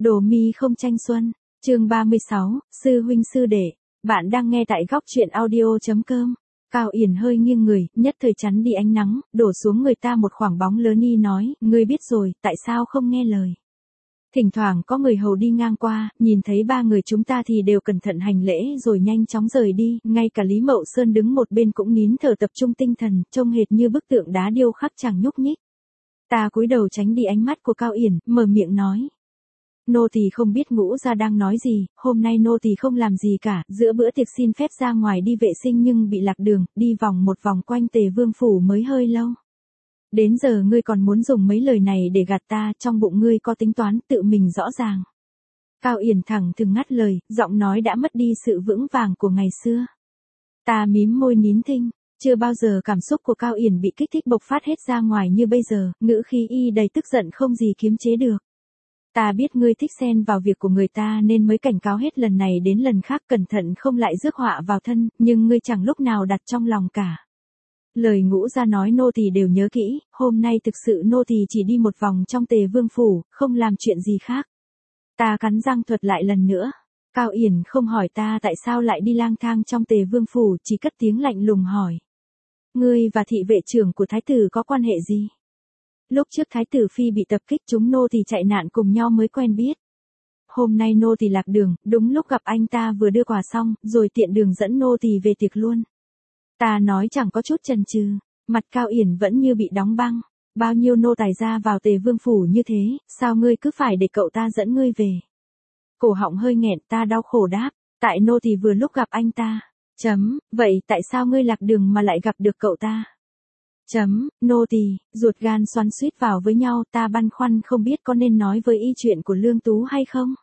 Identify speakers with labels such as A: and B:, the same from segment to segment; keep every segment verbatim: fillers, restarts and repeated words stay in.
A: Đồ mi không tranh xuân, chương ba mươi sáu, sư huynh sư đệ, bạn đang nghe tại góc truyện audio.com. Cao Yển hơi nghiêng người, nhất thời chắn đi ánh nắng, đổ xuống người ta một khoảng bóng lớn y nói, ngươi biết rồi, tại sao không nghe lời. Thỉnh thoảng có người hầu đi ngang qua, nhìn thấy ba người chúng ta thì đều cẩn thận hành lễ rồi nhanh chóng rời đi, ngay cả Lý Mậu Sơn đứng một bên cũng nín thở tập trung tinh thần, trông hệt như bức tượng đá điêu khắc chẳng nhúc nhích. Ta cúi đầu tránh đi ánh mắt của Cao Yển, mở miệng nói. Nô tỳ không biết Ngũ gia đang nói gì, hôm nay nô tỳ không làm gì cả, giữa bữa tiệc xin phép ra ngoài đi vệ sinh nhưng bị lạc đường, đi vòng một vòng quanh Tề Vương phủ mới hơi lâu. Đến giờ ngươi còn muốn dùng mấy lời này để gạt ta, trong bụng ngươi có tính toán tự mình rõ ràng. Cao Yển thẳng thừng ngắt lời, giọng nói đã mất đi sự vững vàng của ngày xưa. Ta mím môi nín thinh, chưa bao giờ cảm xúc của Cao Yển bị kích thích bộc phát hết ra ngoài như bây giờ, ngữ khí y đầy tức giận không gì kiềm chế được. Ta biết ngươi thích xen vào việc của người ta nên mới cảnh cáo hết lần này đến lần khác cẩn thận không lại rước họa vào thân, nhưng ngươi chẳng lúc nào đặt trong lòng cả. Lời Ngũ gia nói nô tỳ đều nhớ kỹ, hôm nay thực sự nô tỳ chỉ đi một vòng trong Tề Vương phủ, không làm chuyện gì khác. Ta cắn răng thuật lại lần nữa. Cao Yển không hỏi ta tại sao lại đi lang thang trong Tề Vương phủ, chỉ cất tiếng lạnh lùng hỏi. Ngươi và thị vệ trưởng của thái tử có quan hệ gì? Lúc trước thái tử phi bị tập kích chúng nô tỳ chạy nạn cùng nhau mới quen biết. Hôm nay nô tỳ lạc đường, đúng lúc gặp anh ta vừa đưa quà xong, rồi tiện đường dẫn nô tỳ về tiệc luôn. Ta nói chẳng có chút chần chừ, mặt Cao Yển vẫn như bị đóng băng. Bao nhiêu nô tài ra vào Tề Vương phủ như thế, sao ngươi cứ phải để cậu ta dẫn ngươi về? Cổ họng hơi nghẹn, ta đau khổ đáp, tại nô tỳ vừa lúc gặp anh ta. Chấm, vậy tại sao ngươi lạc đường mà lại gặp được cậu ta? Chấm, nô tỳ, ruột gan xoắn xuýt vào với nhau, ta băn khoăn không biết có nên nói với y chuyện của Lương Tú hay không.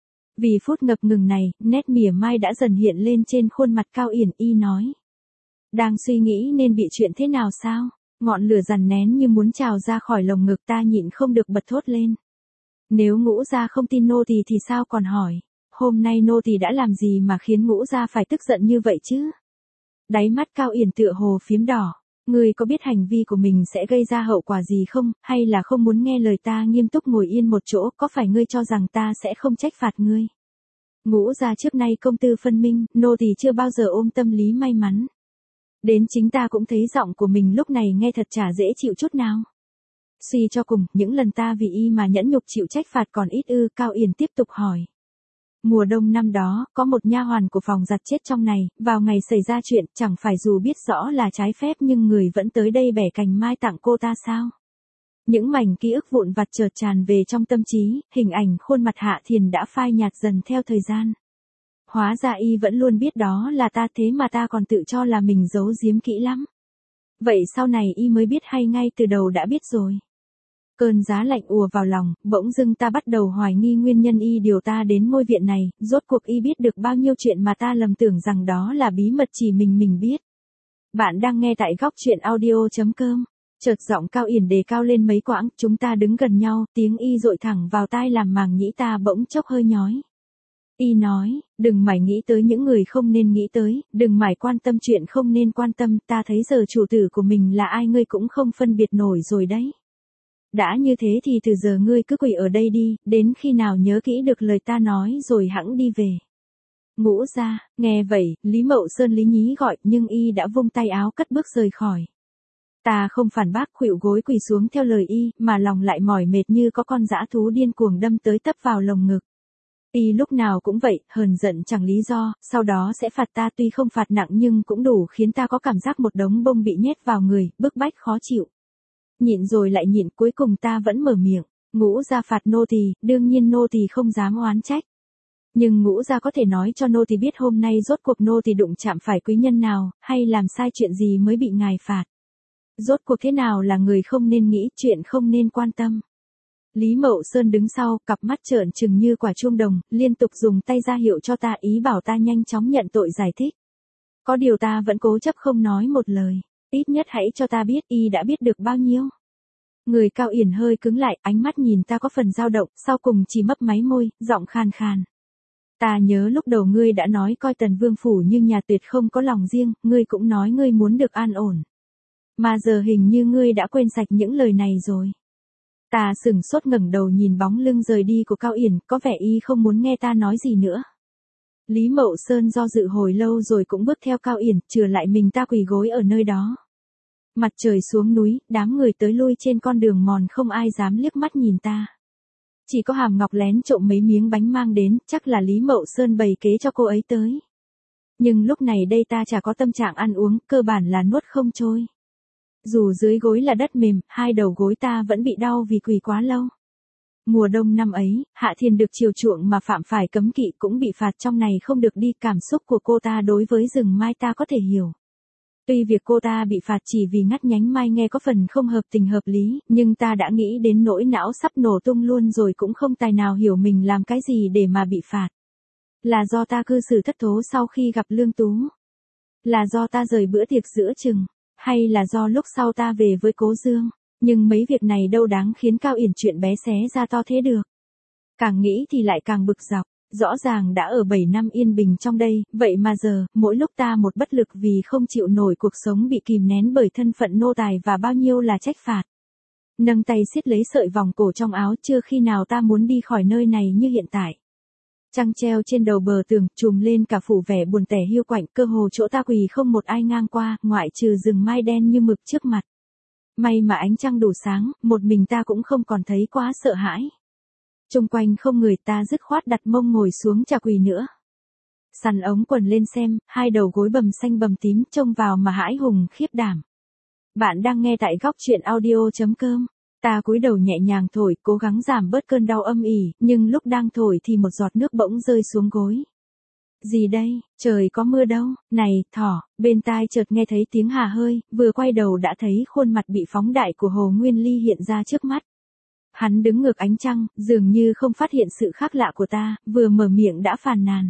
A: Vì phút ngập ngừng này, nét mỉa mai đã dần hiện lên trên khuôn mặt Cao Yển, y nói. Đang suy nghĩ nên bị chuyện thế nào sao? Ngọn lửa dằn nén như muốn trào ra khỏi lồng ngực, ta nhịn không được bật thốt lên. Nếu Ngũ gia không tin nô tỳ thì sao còn hỏi? Hôm nay nô tỳ đã làm gì mà khiến Ngũ gia phải tức giận như vậy chứ? Đáy mắt Cao Yển tựa hồ phím đỏ. Ngươi có biết hành vi của mình sẽ gây ra hậu quả gì không, hay là không muốn nghe lời ta nghiêm túc ngồi yên một chỗ, có phải ngươi cho rằng ta sẽ không trách phạt ngươi? Ngũ gia trước nay công tư phân minh, nô tỳ chưa bao giờ ôm tâm lý may mắn. Đến chính ta cũng thấy giọng của mình lúc này nghe thật chả dễ chịu chút nào. Suy cho cùng, những lần ta vì y mà nhẫn nhục chịu trách phạt còn ít ư? Cao Yển tiếp tục hỏi. Mùa đông năm đó, có một nha hoàn của phòng giặt chết trong này, vào ngày xảy ra chuyện, chẳng phải dù biết rõ là trái phép nhưng người vẫn tới đây bẻ cành mai tặng cô ta sao? Những mảnh ký ức vụn vặt chợt tràn về trong tâm trí, hình ảnh khuôn mặt Hạ Thiền đã phai nhạt dần theo thời gian. Hóa ra y vẫn luôn biết đó là ta, thế mà ta còn tự cho là mình giấu giếm kỹ lắm. Vậy sau này y mới biết hay ngay từ đầu đã biết rồi? Cơn giá lạnh ùa vào lòng, bỗng dưng ta bắt đầu hoài nghi nguyên nhân y điều ta đến ngôi viện này, rốt cuộc y biết được bao nhiêu chuyện mà ta lầm tưởng rằng đó là bí mật chỉ mình mình biết. Bạn đang nghe tại góc truyện audio.com. Chợt giọng Cao Yển đề cao lên mấy quãng, chúng ta đứng gần nhau, tiếng y dội thẳng vào tai làm màng nhĩ ta bỗng chốc hơi nhói. Y nói, đừng mải nghĩ tới những người không nên nghĩ tới, đừng mải quan tâm chuyện không nên quan tâm, ta thấy giờ chủ tử của mình là ai ngươi cũng không phân biệt nổi rồi đấy. Đã như thế thì từ giờ ngươi cứ quỳ ở đây đi, đến khi nào nhớ kỹ được lời ta nói rồi hẵng đi về. Ngũ gia, nghe vậy, Lý Mậu Sơn lý nhí gọi nhưng y đã vung tay áo cất bước rời khỏi. Ta không phản bác, khuỵu gối quỳ xuống theo lời y, mà lòng lại mỏi mệt như có con dã thú điên cuồng đâm tới tấp vào lồng ngực. Y lúc nào cũng vậy, hờn giận chẳng lý do, sau đó sẽ phạt ta, tuy không phạt nặng nhưng cũng đủ khiến ta có cảm giác một đống bông bị nhét vào người, bức bách khó chịu. Nhịn rồi lại nhịn, cuối cùng ta vẫn mở miệng. Ngũ gia phạt nô tỳ, đương nhiên nô tỳ không dám oán trách. Nhưng Ngũ gia có thể nói cho nô tỳ biết hôm nay rốt cuộc nô tỳ đụng chạm phải quý nhân nào, hay làm sai chuyện gì mới bị ngài phạt. Rốt cuộc thế nào là người không nên nghĩ, chuyện không nên quan tâm. Lý Mậu Sơn đứng sau, cặp mắt trợn trừng như quả chuông đồng, liên tục dùng tay ra hiệu cho ta, ý bảo ta nhanh chóng nhận tội giải thích. Có điều ta vẫn cố chấp không nói một lời. Ít nhất hãy cho ta biết y đã biết được bao nhiêu. Người Cao Yển hơi cứng lại, ánh mắt nhìn ta có phần dao động, sau cùng chỉ mấp máy môi, giọng khàn khàn. Ta nhớ lúc đầu ngươi đã nói coi Tần Vương phủ như nhà tuyệt không có lòng riêng, ngươi cũng nói ngươi muốn được an ổn. Mà giờ hình như ngươi đã quên sạch những lời này rồi. Ta sừng sốt ngẩng đầu nhìn bóng lưng rời đi của Cao Yển, có vẻ y không muốn nghe ta nói gì nữa. Lý Mậu Sơn do dự hồi lâu rồi cũng bước theo Cao Yển, chừa lại mình ta quỳ gối ở nơi đó. Mặt trời xuống núi, đám người tới lui trên con đường mòn không ai dám liếc mắt nhìn ta. Chỉ có Hàm Ngọc lén trộm mấy miếng bánh mang đến, chắc là Lý Mậu Sơn bày kế cho cô ấy tới. Nhưng lúc này đây ta chả có tâm trạng ăn uống, cơ bản là nuốt không trôi. Dù dưới gối là đất mềm, hai đầu gối ta vẫn bị đau vì quỳ quá lâu. Mùa đông năm ấy, Hạ Thiền được chiều chuộng mà phạm phải cấm kỵ cũng bị phạt trong này không được đi, cảm xúc của cô ta đối với rừng mai ta có thể hiểu. Tuy việc cô ta bị phạt chỉ vì ngắt nhánh mai nghe có phần không hợp tình hợp lý, nhưng ta đã nghĩ đến nỗi não sắp nổ tung luôn rồi cũng không tài nào hiểu mình làm cái gì để mà bị phạt. Là do ta cư xử thất thố sau khi gặp Lương Tú? Là do ta rời bữa tiệc giữa chừng? Hay là do lúc sau ta về với Cố Dương? Nhưng mấy việc này đâu đáng khiến Cao Yển chuyện bé xé ra to thế được. Càng nghĩ thì lại càng bực dọc. Rõ ràng đã ở bảy năm yên bình trong đây, vậy mà giờ, mỗi lúc ta một bất lực vì không chịu nổi cuộc sống bị kìm nén bởi thân phận nô tài và bao nhiêu là trách phạt. Nâng tay siết lấy sợi vòng cổ trong áo, chưa khi nào ta muốn đi khỏi nơi này như hiện tại. Trăng treo trên đầu bờ tường, trùm lên cả phủ vẻ buồn tẻ hiu quạnh, cơ hồ chỗ ta quỳ không một ai ngang qua, ngoại trừ rừng mai đen như mực trước mặt. May mà ánh trăng đủ sáng, một mình ta cũng không còn thấy quá sợ hãi. Xung quanh không người, ta dứt khoát đặt mông ngồi xuống chả quỳ nữa. Sắn ống quần lên xem, hai đầu gối bầm xanh bầm tím trông vào mà hãi hùng khiếp đảm. Bạn đang nghe tại góc truyện audio chấm com. Ta cúi đầu nhẹ nhàng thổi, cố gắng giảm bớt cơn đau âm ỉ, nhưng lúc đang thổi thì một giọt nước bỗng rơi xuống gối. Gì đây, trời có mưa đâu, này, thỏ, bên tai chợt nghe thấy tiếng hà hơi, vừa quay đầu đã thấy khuôn mặt bị phóng đại của Hồ Nguyên Ly hiện ra trước mắt. Hắn đứng ngược ánh trăng, dường như không phát hiện sự khác lạ của ta, vừa mở miệng đã phàn nàn.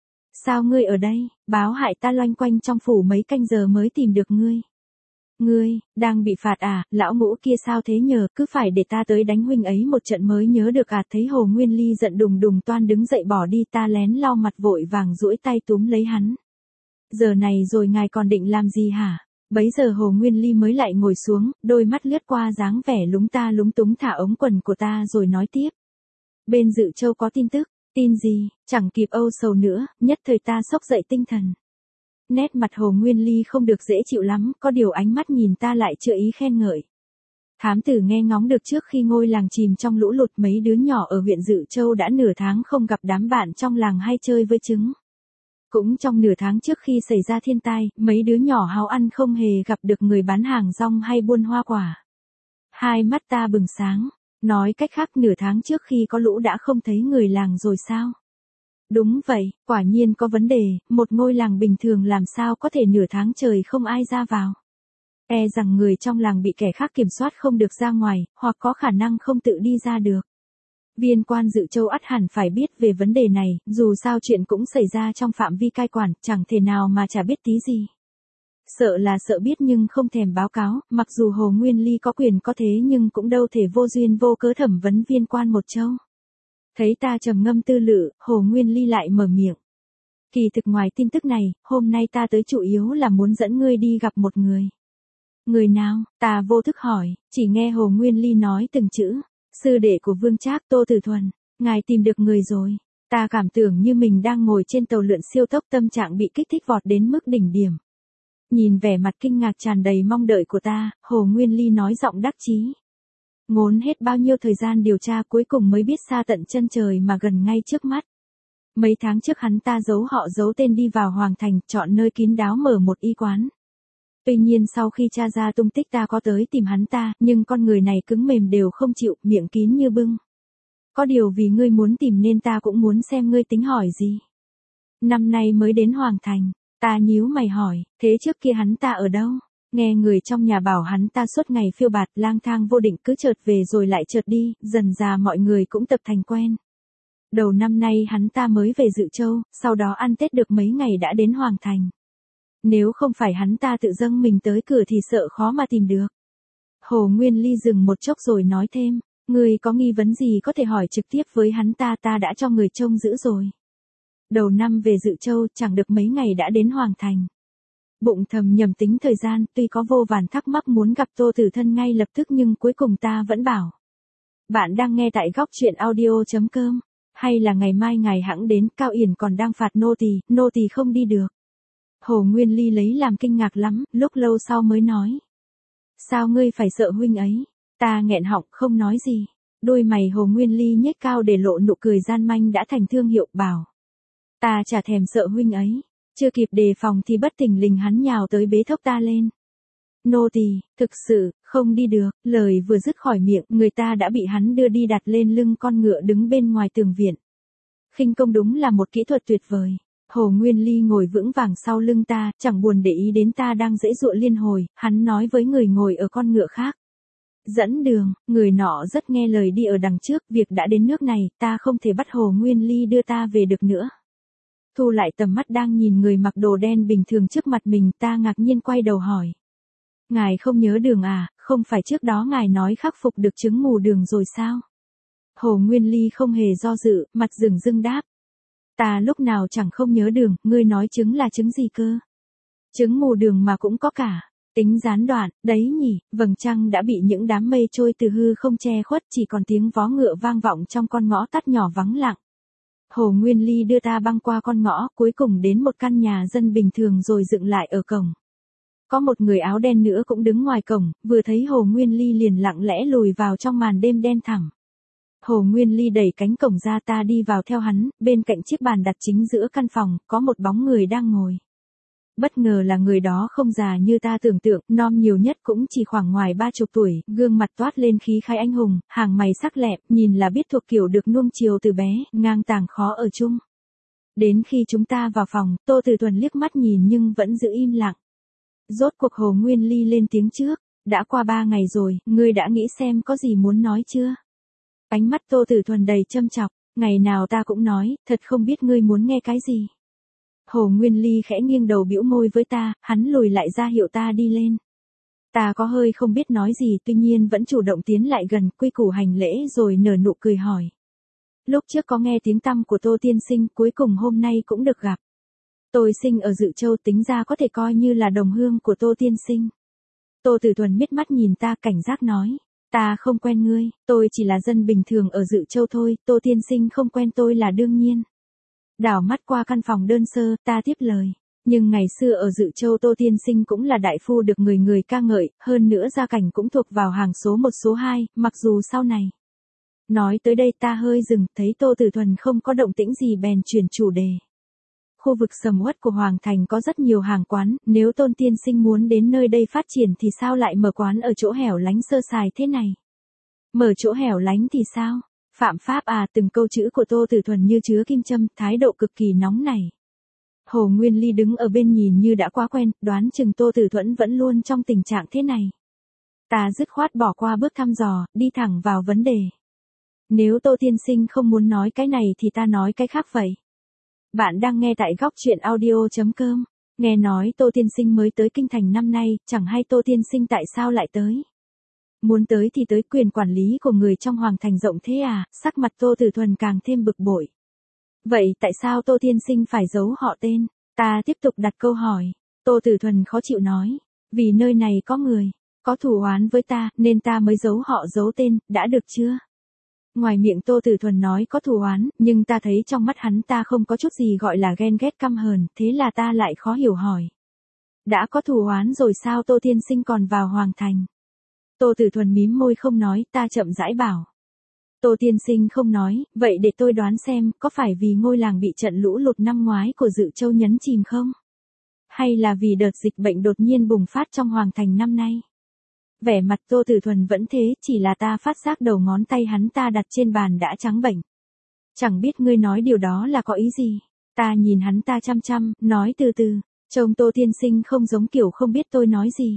A: Sao ngươi ở đây, báo hại ta loanh quanh trong phủ mấy canh giờ mới tìm được ngươi. Ngươi, đang bị phạt à, lão ngũ kia sao thế nhờ, cứ phải để ta tới đánh huynh ấy một trận mới nhớ được à. Thấy Hồ Nguyên Ly giận đùng đùng toan đứng dậy bỏ đi, ta lén lau mặt vội vàng duỗi tay túm lấy hắn. Giờ này rồi ngài còn định làm gì hả? Bấy giờ Hồ Nguyên Ly mới lại ngồi xuống, đôi mắt lướt qua dáng vẻ lúng ta lúng túng thả ống quần của ta rồi nói tiếp. Bên Dự Châu có tin tức, tin gì, chẳng kịp âu sầu nữa, nhất thời ta sốc dậy tinh thần. Nét mặt Hồ Nguyên Ly không được dễ chịu lắm, có điều ánh mắt nhìn ta lại chưa ý khen ngợi. Thám tử nghe ngóng được trước khi ngôi làng chìm trong lũ lụt mấy đứa nhỏ ở huyện Dự Châu đã nửa tháng không gặp đám bạn trong làng hay chơi với trứng. Cũng trong nửa tháng trước khi xảy ra thiên tai, mấy đứa nhỏ háo ăn không hề gặp được người bán hàng rong hay buôn hoa quả. Hai mắt ta bừng sáng, nói cách khác nửa tháng trước khi có lũ đã không thấy người làng rồi sao? Đúng vậy, quả nhiên có vấn đề, một ngôi làng bình thường làm sao có thể nửa tháng trời không ai ra vào. E rằng người trong làng bị kẻ khác kiểm soát không được ra ngoài, hoặc có khả năng không tự đi ra được. Viên quan Dự Châu ắt hẳn phải biết về vấn đề này, dù sao chuyện cũng xảy ra trong phạm vi cai quản, chẳng thể nào mà chả biết tí gì. Sợ là sợ biết nhưng không thèm báo cáo, mặc dù Hồ Nguyên Ly có quyền có thế nhưng cũng đâu thể vô duyên vô cớ thẩm vấn viên quan một châu. Thấy ta trầm ngâm tư lự, Hồ Nguyên Ly lại mở miệng. Kỳ thực ngoài tin tức này, hôm nay ta tới chủ yếu là muốn dẫn ngươi đi gặp một người. Người nào, ta vô thức hỏi, chỉ nghe Hồ Nguyên Ly nói từng chữ. Sư đệ của Vương Trác, Tô Tử Thuần, ngài tìm được người rồi. Ta cảm tưởng như mình đang ngồi trên tàu lượn siêu tốc, tâm trạng bị kích thích vọt đến mức đỉnh điểm. Nhìn vẻ mặt kinh ngạc tràn đầy mong đợi của ta, Hồ Nguyên Ly nói giọng đắc chí. Ngốn hết bao nhiêu thời gian điều tra cuối cùng mới biết xa tận chân trời mà gần ngay trước mắt. Mấy tháng trước hắn ta giấu họ giấu tên đi vào Hoàng Thành, chọn nơi kín đáo mở một y quán. Tuy nhiên sau khi tra ra tung tích ta có tới tìm hắn ta, nhưng con người này cứng mềm đều không chịu, miệng kín như bưng. Có điều vì ngươi muốn tìm nên ta cũng muốn xem ngươi tính hỏi gì. Năm nay mới đến Hoàng Thành, ta nhíu mày hỏi, thế trước kia hắn ta ở đâu? Nghe người trong nhà bảo hắn ta suốt ngày phiêu bạt lang thang vô định, cứ chợt về rồi lại chợt đi, dần dà mọi người cũng tập thành quen. Đầu năm nay hắn ta mới về Dự Châu, sau đó ăn Tết được mấy ngày đã đến Hoàng Thành. Nếu không phải hắn ta tự dâng mình tới cửa thì sợ khó mà tìm được. Hồ Nguyên Ly dừng một chốc rồi nói thêm, ngươi có nghi vấn gì có thể hỏi trực tiếp với hắn ta, ta đã cho người trông giữ rồi. Đầu năm về Dự Châu chẳng được mấy ngày đã đến Hoàng Thành. Bụng thầm nhầm tính thời gian, tuy có vô vàn thắc mắc muốn gặp Tô Tử Thân ngay lập tức nhưng cuối cùng ta vẫn bảo. Bạn đang nghe tại góc truyện audio.com. Hay là ngày mai ngài hãng đến, Cao Yển còn đang phạt nô tỳ, nô tỳ không đi được. Hồ Nguyên Ly lấy làm kinh ngạc lắm, lúc lâu sau mới nói. Sao ngươi phải sợ huynh ấy? Ta nghẹn họng không nói gì. Đôi mày Hồ Nguyên Ly nhếch cao để lộ nụ cười gian manh đã thành thương hiệu, bảo. Ta chả thèm sợ huynh ấy. Chưa kịp đề phòng thì bất thình lình hắn nhào tới bế thốc ta lên. Nô tỳ, thực sự, không đi được, lời vừa dứt khỏi miệng, người ta đã bị hắn đưa đi đặt lên lưng con ngựa đứng bên ngoài tường viện. Khinh công đúng là một kỹ thuật tuyệt vời. Hồ Nguyên Ly ngồi vững vàng sau lưng ta, chẳng buồn để ý đến ta đang giãy giụa liên hồi, hắn nói với người ngồi ở con ngựa khác. Dẫn đường, người nọ rất nghe lời đi ở đằng trước, việc đã đến nước này, ta không thể bắt Hồ Nguyên Ly đưa ta về được nữa. Thu lại tầm mắt đang nhìn người mặc đồ đen bình thường trước mặt mình, ta ngạc nhiên quay đầu hỏi. Ngài không nhớ đường à, không phải trước đó ngài nói khắc phục được chứng mù đường rồi sao? Hồ Nguyên Ly không hề do dự, mặt rừng rưng đáp. Ta lúc nào chẳng không nhớ đường, ngươi nói chứng là chứng gì cơ? Chứng mù đường mà cũng có cả. Tính gián đoạn, đấy nhỉ, vầng trăng đã bị những đám mây trôi từ hư không che khuất, chỉ còn tiếng vó ngựa vang vọng trong con ngõ tắt nhỏ vắng lặng. Hồ Nguyên Ly đưa ta băng qua con ngõ, cuối cùng đến một căn nhà dân bình thường rồi dựng lại ở cổng. Có một người áo đen nữa cũng đứng ngoài cổng, vừa thấy Hồ Nguyên Ly liền lặng lẽ lùi vào trong màn đêm đen thẳm. Hồ Nguyên Ly đẩy cánh cổng ra, ta đi vào theo hắn, bên cạnh chiếc bàn đặt chính giữa căn phòng, có một bóng người đang ngồi. Bất ngờ là người đó không già như ta tưởng tượng, non nhiều nhất cũng chỉ khoảng ngoài ba chục tuổi, gương mặt toát lên khí khái anh hùng, hàng mày sắc lẹm, nhìn là biết thuộc kiểu được nuông chiều từ bé, ngang tàng khó ở chung. Đến khi chúng ta vào phòng, Tô Tử Thuần liếc mắt nhìn nhưng vẫn giữ im lặng. Rốt cuộc Hồ Nguyên Ly lên tiếng trước, đã qua ba ngày rồi, ngươi đã nghĩ xem có gì muốn nói chưa? Ánh mắt Tô Tử Thuần đầy châm chọc, ngày nào ta cũng nói, thật không biết ngươi muốn nghe cái gì. Hồ Nguyên Ly khẽ nghiêng đầu bĩu môi với ta, hắn lùi lại ra hiệu ta đi lên. Ta có hơi không biết nói gì, tuy nhiên vẫn chủ động tiến lại gần, quy củ hành lễ rồi nở nụ cười hỏi. Lúc trước có nghe tiếng tăm của Tô tiên sinh, cuối cùng hôm nay cũng được gặp. Tôi sinh ở Dự Châu, tính ra có thể coi như là đồng hương của Tô tiên sinh. Tô Tử Thuần miết mắt nhìn ta, cảnh giác nói. Ta không quen ngươi, tôi chỉ là dân bình thường ở Dự Châu thôi, Tô tiên sinh không quen tôi là đương nhiên. Đảo mắt qua căn phòng đơn sơ, ta tiếp lời. Nhưng ngày xưa ở Dự Châu Tô tiên sinh cũng là đại phu được người người ca ngợi, hơn nữa gia cảnh cũng thuộc vào hàng số một số hai, mặc dù sau này. Nói tới đây ta hơi dừng, thấy Tô Tử Thuần không có động tĩnh gì bèn chuyển chủ đề. Khu vực sầm uất của Hoàng Thành có rất nhiều hàng quán, nếu Tôn tiên sinh muốn đến nơi đây phát triển thì sao lại mở quán ở chỗ hẻo lánh sơ sài thế này? Mở chỗ hẻo lánh thì sao? Phạm pháp à? Từng câu chữ của Tô Tử Thuần như chứa kim châm, thái độ cực kỳ nóng nảy. Hồ Nguyên Ly đứng ở bên nhìn như đã quá quen, đoán chừng Tô Tử Thuần vẫn luôn trong tình trạng thế này. Ta dứt khoát bỏ qua bước thăm dò, đi thẳng vào vấn đề. Nếu Tô tiên sinh không muốn nói cái này thì ta nói cái khác vậy. Bạn đang nghe tại góc truyện audio.com. Nghe nói Tô tiên sinh mới tới kinh thành năm nay, chẳng hay Tô tiên sinh tại sao lại tới. Muốn tới thì tới, quyền quản lý của người trong Hoàng Thành rộng thế à? Sắc mặt Tô Tử Thuần càng thêm bực bội. Vậy tại sao Tô tiên sinh phải giấu họ tên? Ta tiếp tục đặt câu hỏi. Tô Tử Thuần khó chịu nói. Vì nơi này có người, có thù oán với ta, nên ta mới giấu họ giấu tên, đã được chưa? Ngoài miệng Tô Tử Thuần nói có thù oán, nhưng ta thấy trong mắt hắn ta không có chút gì gọi là ghen ghét căm hờn, thế là ta lại khó hiểu hỏi. Đã có thù oán rồi sao Tô tiên sinh còn vào Hoàng Thành? Tô Tử Thuần mím môi không nói, ta chậm rãi bảo. Tô tiên sinh không nói, vậy để tôi đoán xem, có phải vì ngôi làng bị trận lũ lụt năm ngoái của Dự Châu nhấn chìm không? Hay là vì đợt dịch bệnh đột nhiên bùng phát trong Hoàng Thành năm nay? Vẻ mặt Tô Tử Thuần vẫn thế, chỉ là ta phát giác đầu ngón tay hắn ta đặt trên bàn đã trắng bệch. Chẳng biết ngươi nói điều đó là có ý gì? Ta nhìn hắn ta chăm chăm, nói từ từ, trông Tô tiên sinh không giống kiểu không biết tôi nói gì.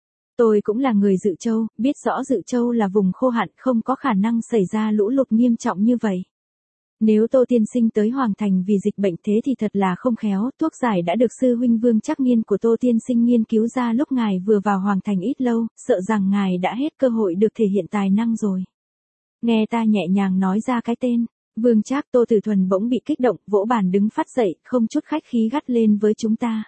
A: Tôi cũng là người Dự Châu, biết rõ Dự Châu là vùng khô hạn, không có khả năng xảy ra lũ lụt nghiêm trọng như vậy. Nếu Tô tiên sinh tới Hoàng Thành vì dịch bệnh thế thì thật là không khéo, thuốc giải đã được sư huynh Vương Trắc Nghiên của Tô tiên sinh nghiên cứu ra lúc ngài vừa vào Hoàng Thành ít lâu, sợ rằng ngài đã hết cơ hội được thể hiện tài năng rồi. Nghe ta nhẹ nhàng nói ra cái tên, Vương Trác, Tô Tử Thuần bỗng bị kích động, vỗ bàn đứng phát dậy, không chút khách khí gắt lên với chúng ta.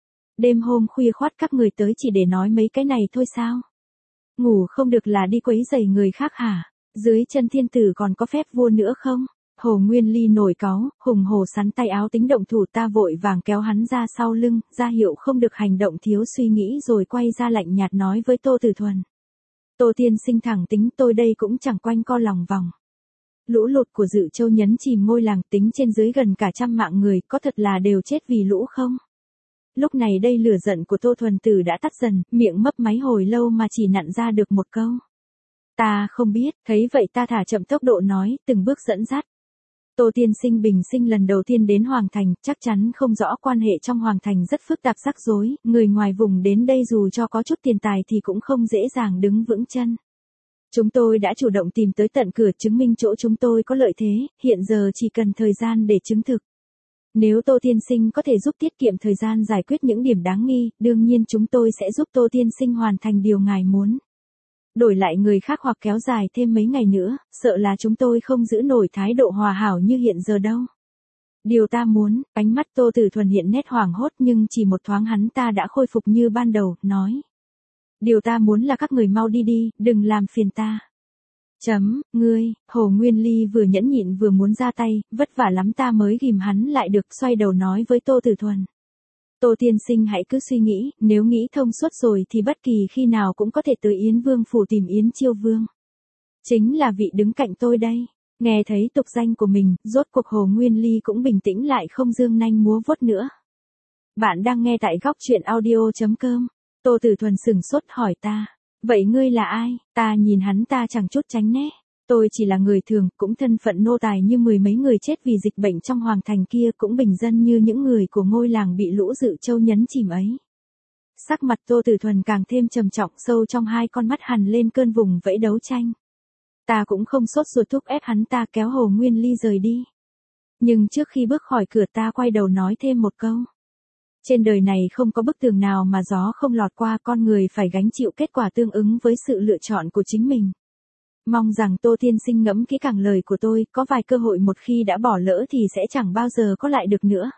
A: Đêm hôm khuya khoắt các người tới chỉ để nói mấy cái này thôi sao? Ngủ không được là đi quấy rầy người khác hả? Dưới chân thiên tử còn có phép vua nữa không? Hồ Nguyên Ly nổi cáu, hùng hổ sắn tay áo tính động thủ, ta vội vàng kéo hắn ra sau lưng, ra hiệu không được hành động thiếu suy nghĩ, rồi quay ra lạnh nhạt nói với Tô Tử Thuần. Tô tiên sinh thẳng tính, tôi đây cũng chẳng quanh co lòng vòng. Lũ lụt của Dự Châu nhấn chìm ngôi làng, tính trên dưới gần cả trăm mạng người, có thật là đều chết vì lũ không? Lúc này đây lửa giận của Tô Thuần Tử đã tắt dần, miệng mấp máy hồi lâu mà chỉ nặn ra được một câu. Ta không biết, thấy vậy ta thả chậm tốc độ nói, từng bước dẫn dắt. Tô tiên sinh bình sinh lần đầu tiên đến Hoàng Thành, chắc chắn không rõ quan hệ trong Hoàng Thành rất phức tạp rắc rối, người ngoài vùng đến đây dù cho có chút tiền tài thì cũng không dễ dàng đứng vững chân. Chúng tôi đã chủ động tìm tới tận cửa chứng minh chỗ chúng tôi có lợi thế, hiện giờ chỉ cần thời gian để chứng thực. Nếu Tô tiên sinh có thể giúp tiết kiệm thời gian giải quyết những điểm đáng nghi, đương nhiên chúng tôi sẽ giúp Tô tiên sinh hoàn thành điều ngài muốn. Đổi lại người khác hoặc kéo dài thêm mấy ngày nữa, sợ là chúng tôi không giữ nổi thái độ hòa hảo như hiện giờ đâu. Điều ta muốn, ánh mắt Tô Tử Thuần hiện nét hoảng hốt nhưng chỉ một thoáng hắn ta đã khôi phục như ban đầu, nói. Điều ta muốn là các người mau đi đi, đừng làm phiền ta. Chấm, ngươi, Hồ Nguyên Ly vừa nhẫn nhịn vừa muốn ra tay, vất vả lắm ta mới ghìm hắn lại được, xoay đầu nói với Tô Tử Thuần. Tô tiên sinh hãy cứ suy nghĩ, nếu nghĩ thông suốt rồi thì bất kỳ khi nào cũng có thể tới Yến Vương phủ tìm Yến Chiêu Vương. Chính là vị đứng cạnh tôi đây. Nghe thấy tục danh của mình, rốt cuộc Hồ Nguyên Ly cũng bình tĩnh lại, không dương nanh múa vuốt nữa. Bạn đang nghe tại góc truyện audio chấm com. Tô Tử Thuần sửng sốt hỏi ta. Vậy ngươi là ai? Ta nhìn hắn ta chẳng chút tránh né. Tôi chỉ là người thường, cũng thân phận nô tài như mười mấy người chết vì dịch bệnh trong Hoàng Thành kia, cũng bình dân như những người của ngôi làng bị lũ Dự Châu nhấn chìm ấy. Sắc mặt Tô Tử Thuần càng thêm trầm trọng, sâu trong hai con mắt hằn lên cơn vùng vẫy đấu tranh. Ta cũng không sốt ruột thúc ép hắn ta kéo Hồ Nguyên Ly rời đi. Nhưng trước khi bước khỏi cửa ta quay đầu nói thêm một câu. Trên đời này không có bức tường nào mà gió không lọt qua, con người phải gánh chịu kết quả tương ứng với sự lựa chọn của chính mình. Mong rằng Tô tiên sinh ngẫm kỹ càng lời của tôi, có vài cơ hội một khi đã bỏ lỡ thì sẽ chẳng bao giờ có lại được nữa.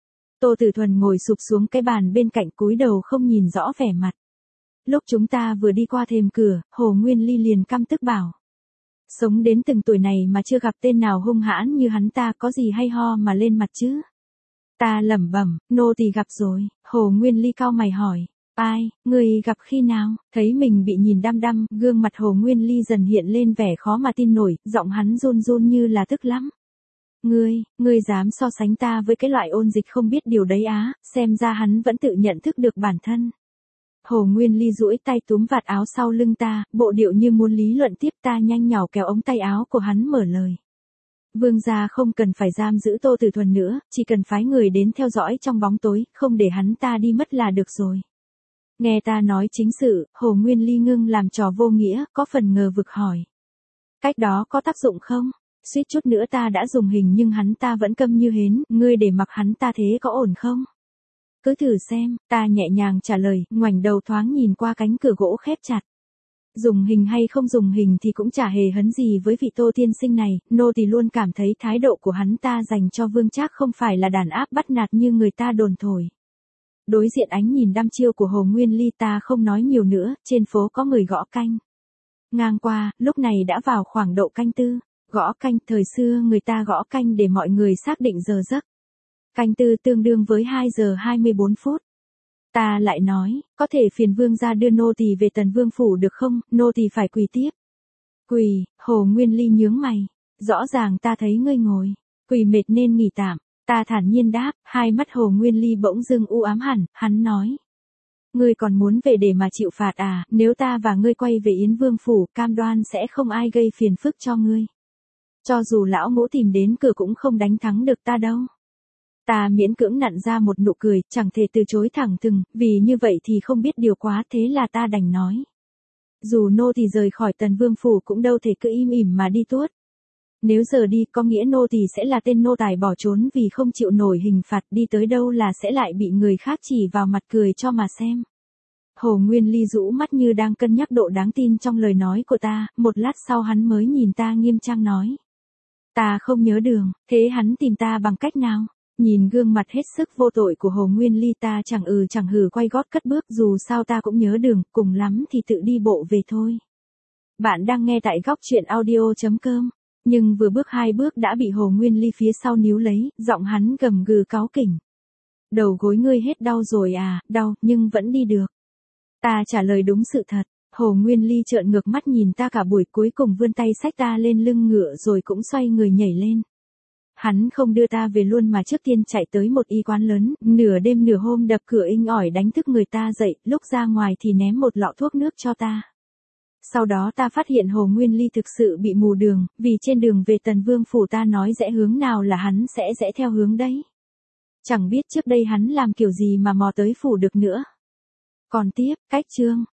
A: Tô Tử Thuần ngồi sụp xuống cái bàn bên cạnh, cúi đầu không nhìn rõ vẻ mặt. Lúc chúng ta vừa đi qua thềm cửa, Hồ Nguyên Ly liền căm tức bảo. Sống đến từng tuổi này mà chưa gặp tên nào hung hãn như hắn ta, có gì hay ho mà lên mặt chứ? Ta lẩm bẩm, nô tỳ gặp rồi. Hồ Nguyên Ly cau mày hỏi. Ai, người gặp khi nào? Thấy mình bị nhìn đăm đăm, gương mặt Hồ Nguyên Ly dần hiện lên vẻ khó mà tin nổi, giọng hắn run run như là tức lắm. Ngươi, ngươi dám so sánh ta với cái loại ôn dịch không biết điều đấy á? Xem ra hắn vẫn tự nhận thức được bản thân. Hồ Nguyên Ly duỗi tay túm vạt áo sau lưng ta, bộ điệu như muốn lý luận tiếp. Ta nhanh nhỏ kéo ống tay áo của hắn mở lời. Vương gia không cần phải giam giữ Tô Tử Thuần nữa, chỉ cần phái người đến theo dõi trong bóng tối, không để hắn ta đi mất là được rồi. Nghe ta nói chính sự, Hồ Nguyên Ly ngưng làm trò vô nghĩa, có phần ngờ vực hỏi. Cách đó có tác dụng không? Suýt chút nữa ta đã dùng hình nhưng hắn ta vẫn câm như hến, ngươi để mặc hắn ta thế có ổn không? Cứ thử xem, ta nhẹ nhàng trả lời, ngoảnh đầu thoáng nhìn qua cánh cửa gỗ khép chặt. Dùng hình hay không dùng hình thì cũng chả hề hấn gì với vị Tô tiên sinh này, nô tỳ luôn cảm thấy thái độ của hắn ta dành cho Vương Trác không phải là đàn áp bắt nạt như người ta đồn thổi. Đối diện ánh nhìn đăm chiêu của Hồ Nguyên Ly ta không nói nhiều nữa, trên phố có người gõ canh. Ngang qua, lúc này đã vào khoảng độ canh tư, gõ canh, thời xưa người ta gõ canh để mọi người xác định giờ giấc. Canh tư tương đương với hai giờ hai mươi bốn phút. Ta lại nói, có thể phiền vương gia đưa nô tỳ về Tần Vương phủ được không, nô tỳ phải quỳ tiếp. Quỳ, Hồ Nguyên Ly nhướng mày, rõ ràng ta thấy ngươi ngồi, quỳ mệt nên nghỉ tạm. Ta thản nhiên đáp, hai mắt Hồ Nguyên Ly bỗng dưng u ám hẳn, hắn nói. Ngươi còn muốn về để mà chịu phạt à, nếu ta và ngươi quay về Yến Vương phủ, cam đoan sẽ không ai gây phiền phức cho ngươi. Cho dù lão ngũ tìm đến cửa cũng không đánh thắng được ta đâu. Ta miễn cưỡng nặn ra một nụ cười, chẳng thể từ chối thẳng thừng, vì như vậy thì không biết điều quá, thế là ta đành nói. Dù nô thì rời khỏi Tần Vương phủ cũng đâu thể cứ im ỉm mà đi tuốt. Nếu giờ đi có nghĩa nô tỳ sẽ là tên nô tài bỏ trốn vì không chịu nổi hình phạt, đi tới đâu là sẽ lại bị người khác chỉ vào mặt cười cho mà xem. Hồ Nguyên Ly rũ mắt như đang cân nhắc độ đáng tin trong lời nói của ta, một lát sau hắn mới nhìn ta nghiêm trang nói. Ta không nhớ đường, thế hắn tìm ta bằng cách nào? Nhìn gương mặt hết sức vô tội của Hồ Nguyên Ly ta chẳng ừ chẳng hừ quay gót cất bước, dù sao ta cũng nhớ đường, cùng lắm thì tự đi bộ về thôi. Bạn đang nghe tại góc chuyện audio chấm com. Nhưng vừa bước hai bước đã bị Hồ Nguyên Ly phía sau níu lấy, giọng hắn gầm gừ cáu kỉnh. Đầu gối ngươi hết đau rồi à, đau, nhưng vẫn đi được. Ta trả lời đúng sự thật. Hồ Nguyên Ly trợn ngược mắt nhìn ta cả buổi, cuối cùng vươn tay xách ta lên lưng ngựa rồi cũng xoay người nhảy lên. Hắn không đưa ta về luôn mà trước tiên chạy tới một y quán lớn, nửa đêm nửa hôm đập cửa inh ỏi đánh thức người ta dậy, lúc ra ngoài thì ném một lọ thuốc nước cho ta. Sau đó ta phát hiện Hồ Nguyên Ly thực sự bị mù đường, vì trên đường về Tần Vương phủ ta nói rẽ hướng nào là hắn sẽ rẽ theo hướng đấy. Chẳng biết trước đây hắn làm kiểu gì mà mò tới phủ được nữa. Còn tiếp, cách chương.